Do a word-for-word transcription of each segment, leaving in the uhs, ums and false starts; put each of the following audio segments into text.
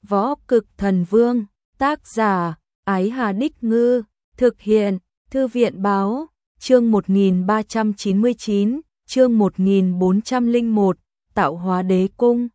Võ Cực Thần Vương, tác giả, Ái Hà Đích Ngư, thực hiện, Thư viện Báo, chương một nghìn ba trăm chín mươi chín, chương một nghìn bốn trăm lẻ một, Tạo Hóa Đế Cung.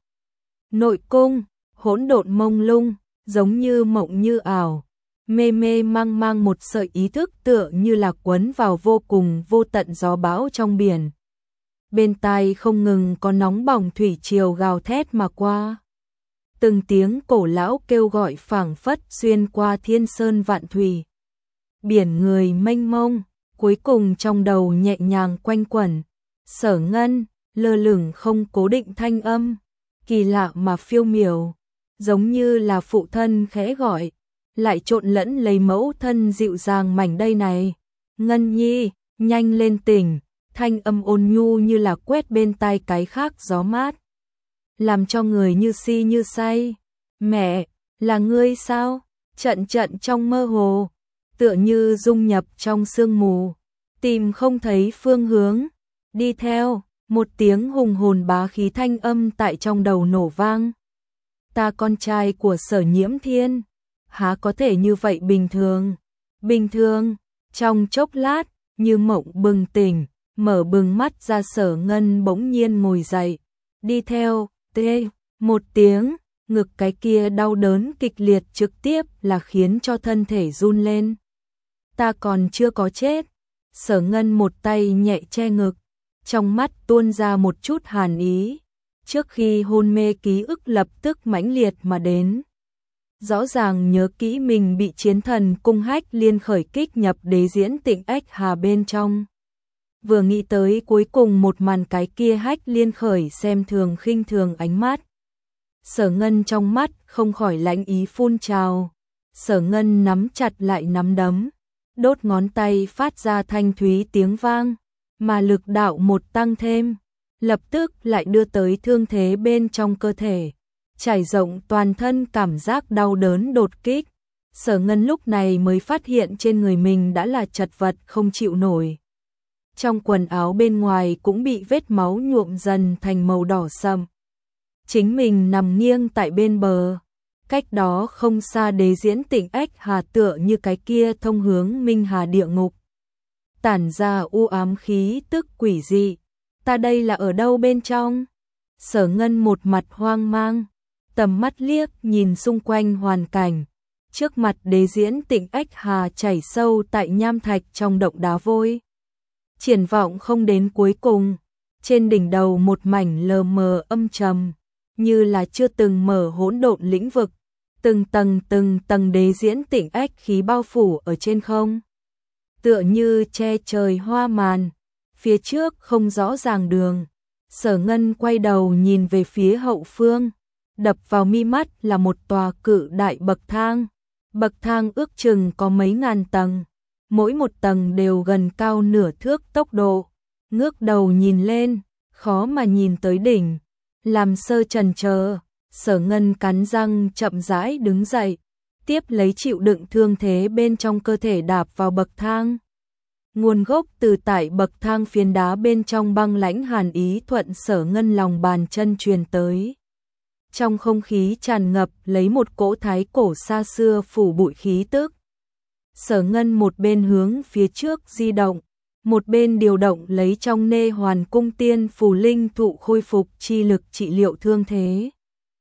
Nội cung, hỗn độn mông lung, giống như mộng như ảo, mê mê mang mang một sợi ý thức tựa như là quấn vào vô cùng vô tận gió bão trong biển. Bên tai không ngừng có nóng bỏng thủy triều gào thét mà qua. Từng tiếng cổ lão kêu gọi phảng phất xuyên qua thiên sơn vạn thủy. Biển người mênh mông, cuối cùng trong đầu nhẹ nhàng quanh quẩn. Sở Ngân, lơ lửng không cố định thanh âm, kỳ lạ mà phiêu miểu, giống như là phụ thân khẽ gọi, lại trộn lẫn lấy mẫu thân dịu dàng mảnh đây này. Ngân nhi, nhanh lên tỉnh, thanh âm ôn nhu như là quét bên tai cái khác gió mát, làm cho người như si như say. Mẹ, là ngươi sao? Trận trận trong mơ hồ, tựa như dung nhập trong sương mù, tìm không thấy phương hướng. Đi theo, một tiếng hùng hồn bá khí thanh âm tại trong đầu nổ vang. Ta con trai của Sở Nhiễm Thiên, há có thể như vậy bình thường? Bình thường, trong chốc lát, như mộng bừng tỉnh, mở bừng mắt ra Sở Ngân bỗng nhiên ngồi dậy. Đi theo, tê, một tiếng, ngực cái kia đau đớn kịch liệt trực tiếp là khiến cho thân thể run lên. Ta còn chưa có chết. Sở Ngân một tay nhẹ che ngực, trong mắt tuôn ra một chút hàn ý. Trước khi hôn mê ký ức lập tức mãnh liệt mà đến. Rõ ràng nhớ kỹ mình bị chiến thần cung Hách Liên khởi kích nhập đế diễn Tịnh Ách Hà bên trong. Vừa nghĩ tới cuối cùng một màn cái kia Hách Liên khởi xem thường khinh thường ánh mắt. Sở Ngân trong mắt không khỏi lãnh ý phun trào. Sở Ngân nắm chặt lại nắm đấm, đốt ngón tay phát ra thanh thúy tiếng vang, mà lực đạo một tăng thêm, lập tức lại đưa tới thương thế bên trong cơ thể, trải rộng toàn thân cảm giác đau đớn đột kích. Sở Ngân lúc này mới phát hiện trên người mình đã là chật vật không chịu nổi. Trong quần áo bên ngoài cũng bị vết máu nhuộm dần thành màu đỏ sậm. Chính mình nằm nghiêng tại bên bờ, cách đó không xa đế diễn Tịnh Ách Hà tựa như cái kia thông hướng Minh Hà địa ngục, tản ra u ám khí tức quỷ dị. Ta đây là ở đâu bên trong? Sở Ngân một mặt hoang mang, tầm mắt liếc nhìn xung quanh hoàn cảnh. Trước mặt đế diễn Tịnh Ách Hà chảy sâu tại nham thạch trong động đá vôi, triển vọng không đến cuối cùng. Trên đỉnh đầu một mảnh lờ mờ âm trầm, như là chưa từng mở hỗn độn lĩnh vực, từng tầng từng tầng đế diễn Tịnh Ách khí bao phủ ở trên không, tựa như che trời hoa màn. Phía trước không rõ ràng đường. Sở Ngân quay đầu nhìn về phía hậu phương, đập vào mi mắt là một tòa cự đại bậc thang. Bậc thang ước chừng có mấy ngàn tầng, mỗi một tầng đều gần cao nửa thước tốc độ. Ngước đầu nhìn lên, khó mà nhìn tới đỉnh. Làm sơ chần chờ, Sở Ngân cắn răng chậm rãi đứng dậy, tiếp lấy chịu đựng thương thế bên trong cơ thể đạp vào bậc thang. Nguồn gốc từ tại bậc thang phiến đá bên trong băng lãnh hàn ý thuận Sở Ngân lòng bàn chân truyền tới. Trong không khí tràn ngập lấy một cỗ thái cổ xa xưa phủ bụi khí tức. Sở Ngân một bên hướng phía trước di động, một bên điều động lấy trong nê hoàn cung tiên phù linh thụ khôi phục chi lực trị liệu thương thế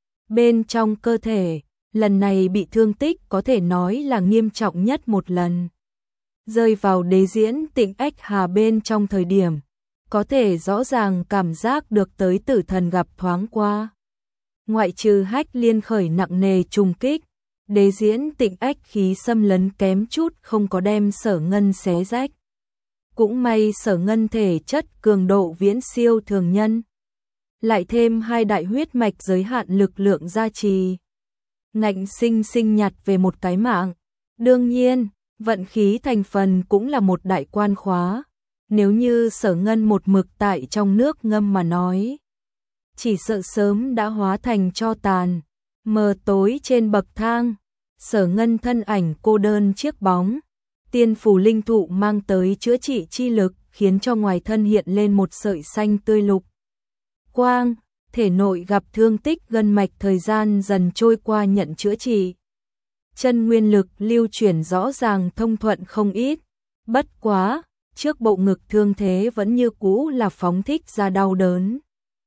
bên trong cơ thể. Lần này bị thương tích có thể nói là nghiêm trọng nhất một lần. Rơi vào đế diễn Tịnh Ách Hà bên trong thời điểm, có thể rõ ràng cảm giác được tới tử thần gặp thoáng qua. Ngoại trừ Hách Liên khởi nặng nề trùng kích, đế diễn Tịnh Ách khí xâm lấn kém chút không có đem Sở Ngân xé rách. Cũng may Sở Ngân thể chất cường độ viễn siêu thường nhân, lại thêm hai đại huyết mạch giới hạn lực lượng gia trì, ngạnh sinh sinh nhặt về một cái mạng. Đương nhiên, vận khí thành phần cũng là một đại quan khóa. Nếu như Sở Ngân một mực tại trong nước ngâm mà nói, chỉ sợ sớm đã hóa thành tro tàn. Mờ tối trên bậc thang, Sở Ngân thân ảnh cô đơn chiếc bóng, tiên phù linh thụ mang tới chữa trị chi lực khiến cho ngoài thân hiện lên một sợi xanh tươi lục quang, thể nội gặp thương tích gân mạch thời gian dần trôi qua nhận chữa trị. Chân nguyên lực lưu chuyển rõ ràng thông thuận không ít, bất quá, trước bộ ngực thương thế vẫn như cũ là phóng thích ra đau đớn.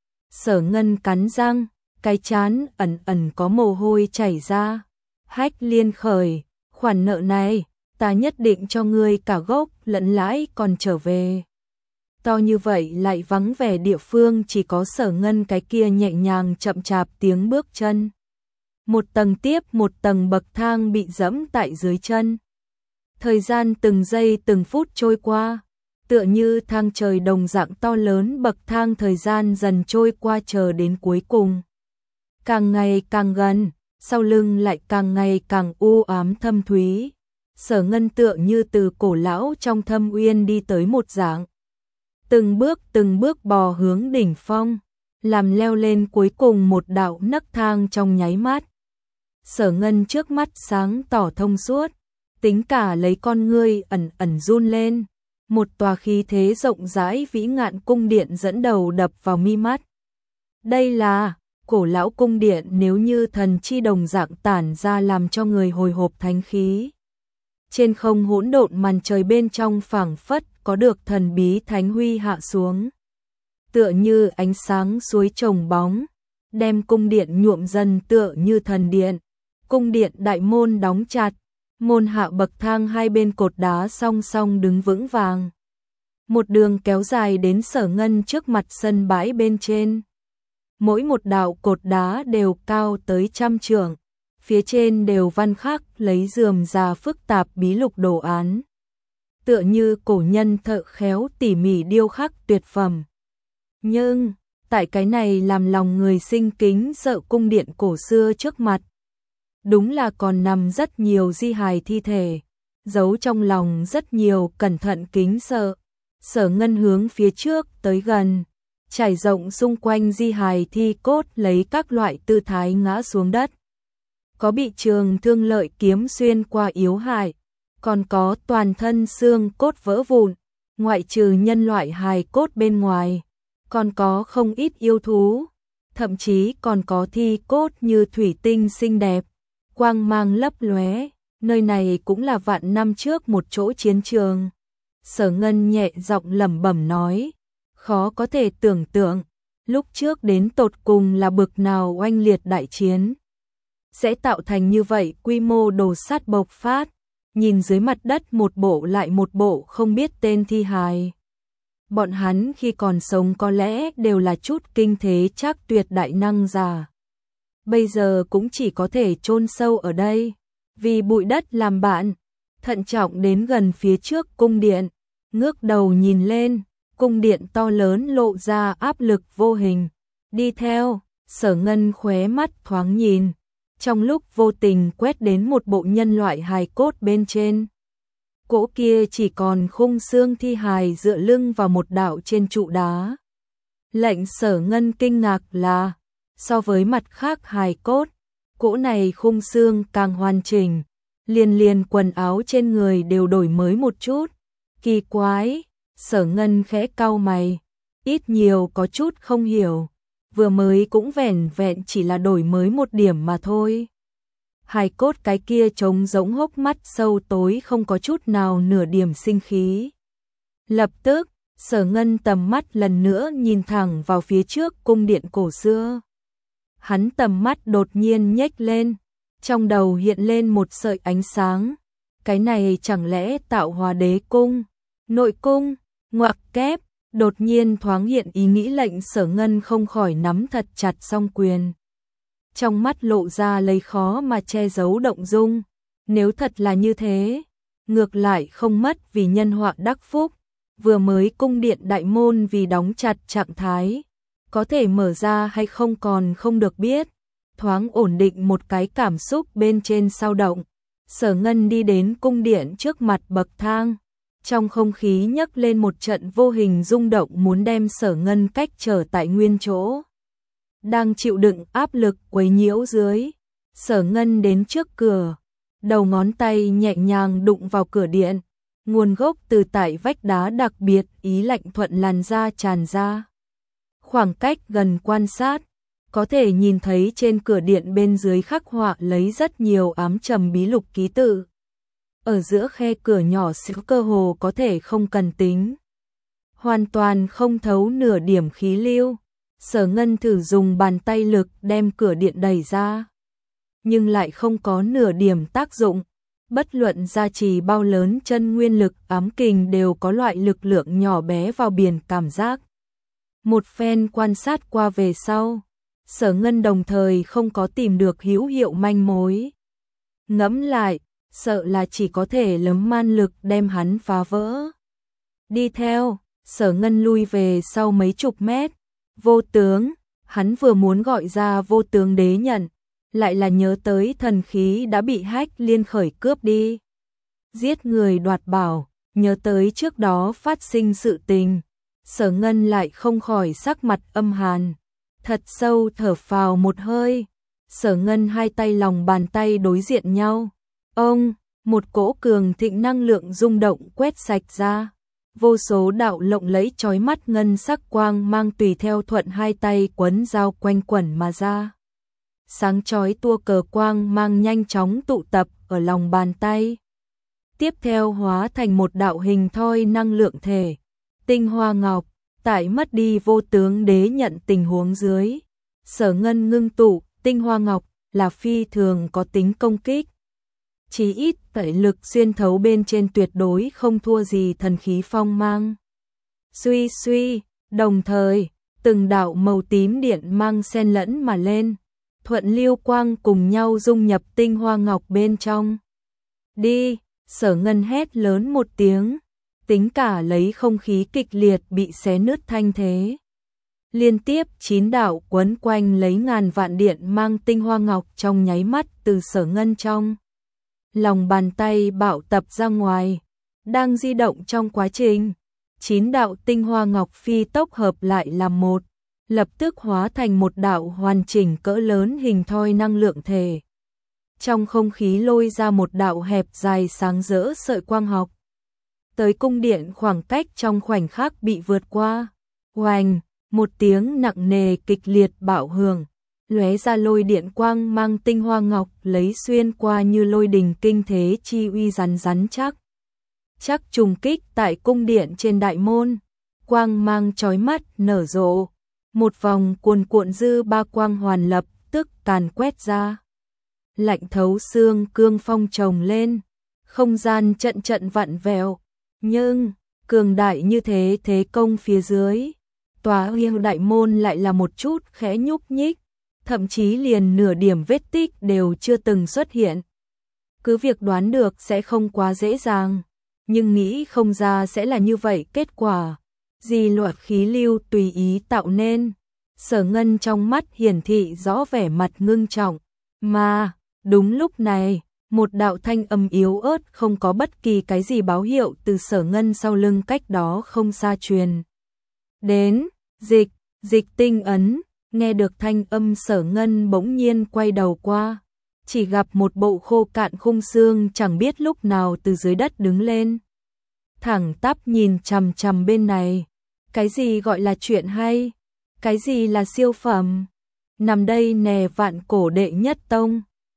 Sở Ngân cắn răng, cái trán ẩn ẩn có mồ hôi chảy ra. Hách Liên khởi, khoản nợ này, ta nhất định cho ngươi cả gốc lẫn lãi còn trở về. To như vậy lại vắng vẻ địa phương chỉ có Sở Ngân cái kia nhẹ nhàng chậm chạp tiếng bước chân. Một tầng tiếp một tầng bậc thang bị dẫm tại dưới chân. Thời gian từng giây từng phút trôi qua, tựa như thang trời đồng dạng to lớn bậc thang thời gian dần trôi qua chờ đến cuối cùng. Càng ngày càng gần, sau lưng lại càng ngày càng u ám thâm thúy. Sở Ngân tựa như từ cổ lão trong thâm uyên đi tới một dạng. Từng bước từng bước bò hướng đỉnh phong, làm leo lên cuối cùng một đạo nấc thang trong nháy mắt. Sở Ngân trước mắt sáng tỏ thông suốt, tính cả lấy con ngươi ẩn ẩn run lên. Một tòa khí thế rộng rãi vĩ ngạn cung điện dẫn đầu đập vào mi mắt. Đây là cổ lão cung điện, nếu như thần chi đồng dạng tản ra làm cho người hồi hộp thánh khí. Trên không hỗn độn màn trời bên trong phảng phất có được thần bí thánh huy hạ xuống. Tựa như ánh sáng suối trồng bóng, đem cung điện nhuộm dần tựa như thần điện. Cung điện đại môn đóng chặt, môn hạ bậc thang hai bên cột đá song song đứng vững vàng. Một đường kéo dài đến Sở Ngân trước mặt sân bãi bên trên. Mỗi một đạo cột đá đều cao tới trăm trượng, phía trên đều văn khắc lấy rườm rà phức tạp bí lục đồ án. Tựa như cổ nhân thợ khéo tỉ mỉ điêu khắc tuyệt phẩm. Nhưng, tại cái này làm lòng người sinh kính sợ cung điện cổ xưa trước mặt, đúng là còn nằm rất nhiều di hài thi thể, giấu trong lòng rất nhiều cẩn thận kính sợ. Sở Ngân hướng phía trước tới gần, trải rộng xung quanh di hài thi cốt lấy các loại tư thái ngã xuống đất. Có bị trường thương lợi kiếm xuyên qua yếu hại, còn có toàn thân xương cốt vỡ vụn, ngoại trừ nhân loại hài cốt bên ngoài, còn có không ít yêu thú, thậm chí còn có thi cốt như thủy tinh xinh đẹp, quang mang lấp lóe. Nơi này cũng là vạn năm trước một chỗ chiến trường. Sở Ngân nhẹ giọng lẩm bẩm nói, khó có thể tưởng tượng, lúc trước đến tột cùng là bực nào oanh liệt đại chiến, sẽ tạo thành như vậy quy mô đồ sát bộc phát. Nhìn dưới mặt đất một bộ lại một bộ không biết tên thi hài. Bọn hắn khi còn sống có lẽ đều là chút kinh thế chắc tuyệt đại năng già. Bây giờ cũng chỉ có thể chôn sâu ở đây, vì bụi đất làm bạn. Thận trọng đến gần phía trước cung điện, ngước đầu nhìn lên, cung điện to lớn lộ ra áp lực vô hình. Đi theo, Sở Ngân khóe mắt thoáng nhìn, trong lúc vô tình quét đến một bộ nhân loại hài cốt bên trên. Cỗ kia chỉ còn khung xương thi hài dựa lưng vào một đạo trên trụ đá. Lệnh Sở Ngân kinh ngạc là, so với mặt khác hài cốt, cỗ này khung xương càng hoàn chỉnh, liền liền quần áo trên người đều đổi mới một chút. Kỳ quái, Sở Ngân khẽ cau mày, ít nhiều có chút không hiểu, vừa mới cũng vẻn vẹn chỉ là đổi mới một điểm mà thôi. Hài cốt cái kia trống rỗng hốc mắt sâu tối không có chút nào nửa điểm sinh khí. Lập tức, Sở Ngân tầm mắt lần nữa nhìn thẳng vào phía trước cung điện cổ xưa. Hắn tầm mắt đột nhiên nhếch lên, trong đầu hiện lên một sợi ánh sáng. Cái này chẳng lẽ Tạo Hóa Đế cung, nội cung, ngoặc kép, đột nhiên thoáng hiện ý nghĩ lệnh Sở Ngân không khỏi nắm thật chặt song quyền. Trong mắt lộ ra lấy khó mà che giấu động dung, nếu thật là như thế, ngược lại không mất vì nhân họa đắc phúc, vừa mới cung điện đại môn vì đóng chặt trạng thái, có thể mở ra hay không còn không được biết. Thoáng ổn định một cái cảm xúc bên trên sao động, Sở Ngân đi đến cung điện trước mặt bậc thang, trong không khí nhấc lên một trận vô hình rung động muốn đem Sở Ngân cách trở tại nguyên chỗ. Đang chịu đựng áp lực quấy nhiễu dưới, Sở Ngân đến trước cửa, đầu ngón tay nhẹ nhàng đụng vào cửa điện, nguồn gốc từ tại vách đá đặc biệt ý lạnh thuận làn da tràn ra. Khoảng cách gần quan sát, có thể nhìn thấy trên cửa điện bên dưới khắc họa lấy rất nhiều ám trầm bí lục ký tự. Ở giữa khe cửa nhỏ xíu cơ hồ có thể không cần tính. Hoàn toàn không thấu nửa điểm khí lưu. Sở Ngân thử dùng bàn tay lực đem cửa điện đẩy ra, nhưng lại không có nửa điểm tác dụng. Bất luận gia trì bao lớn chân nguyên lực ám kình đều có loại lực lượng nhỏ bé vào biển cảm giác. Một phen quan sát qua về sau, Sở Ngân đồng thời không có tìm được hữu hiệu manh mối. Ngẫm lại, sợ là chỉ có thể lấm man lực đem hắn phá vỡ. Đi theo, Sở Ngân lui về sau mấy chục mét. Vô tướng, hắn vừa muốn gọi ra vô tướng đế nhận, lại là nhớ tới thần khí đã bị Hách Liên khởi cướp đi. Giết người đoạt bảo, nhớ tới trước đó phát sinh sự tình. Sở Ngân lại không khỏi sắc mặt âm hàn, thật sâu thở phào một hơi. Sở Ngân hai tay lòng bàn tay đối diện nhau. Ông, một cỗ cường thịnh năng lượng rung động quét sạch ra. Vô số đạo lộng lẫy chói mắt ngân sắc quang mang tùy theo thuận hai tay quấn dao quanh quẩn mà ra. Sáng chói tua cờ quang mang nhanh chóng tụ tập ở lòng bàn tay. Tiếp theo hóa thành một đạo hình thoi năng lượng thể. Tinh hoa ngọc, tại mất đi vô tướng đế nhận tình huống dưới. Sở Ngân ngưng tụ, tinh hoa ngọc là phi thường có tính công kích. Chí ít tẩy lực xuyên thấu bên trên tuyệt đối không thua gì thần khí phong mang. Suy suy, đồng thời, từng đạo màu tím điện mang xen lẫn mà lên, thuận lưu quang cùng nhau dung nhập tinh hoa ngọc bên trong. Đi, Sở Ngân hét lớn một tiếng, tính cả lấy không khí kịch liệt bị xé nứt thanh thế. Liên tiếp chín đạo quấn quanh lấy ngàn vạn điện mang tinh hoa ngọc trong nháy mắt từ Sở Ngân trong lòng bàn tay bạo tập ra ngoài. Đang di động trong quá trình, chín đạo tinh hoa ngọc phi tốc hợp lại làm một, lập tức hóa thành một đạo hoàn chỉnh cỡ lớn hình thoi năng lượng thể. Trong không khí lôi ra một đạo hẹp dài sáng rỡ sợi quang học. Tới cung điện khoảng cách trong khoảnh khắc bị vượt qua. Oanh, một tiếng nặng nề kịch liệt bạo hưởng, lóe ra lôi điện quang mang tinh hoa ngọc lấy xuyên qua như lôi đình kinh thế chi uy rắn rắn chắc. Chắc trùng kích tại cung điện trên đại môn, quang mang chói mắt nở rộ, một vòng cuồn cuộn dư ba quang hoàn lập tức càn quét ra. Lạnh thấu xương cương phong trồng lên, không gian trận trận vặn vẹo, nhưng cường đại như thế thế công phía dưới, tòa huyêng đại môn lại là một chút khẽ nhúc nhích, thậm chí liền nửa điểm vết tích đều chưa từng xuất hiện. Cứ việc đoán được sẽ không quá dễ dàng, nhưng nghĩ không ra sẽ là như vậy kết quả. Di luật khí lưu tùy ý tạo nên. Sở Ngân trong mắt hiển thị rõ vẻ mặt ngưng trọng, mà đúng lúc này, một đạo thanh âm yếu ớt không có bất kỳ cái gì báo hiệu từ Sở Ngân sau lưng cách đó không xa truyền đến. Dịch, dịch tinh ấn. Nghe được thanh âm, Sở Ngân bỗng nhiên quay đầu qua, chỉ gặp một bộ khô cạn khung xương chẳng biết lúc nào từ dưới đất đứng lên. Thẳng tắp nhìn chằm chằm bên này. Cái gì gọi là chuyện hay? Cái gì là siêu phẩm? Nằm đây nè vạn cổ đệ nhất tông.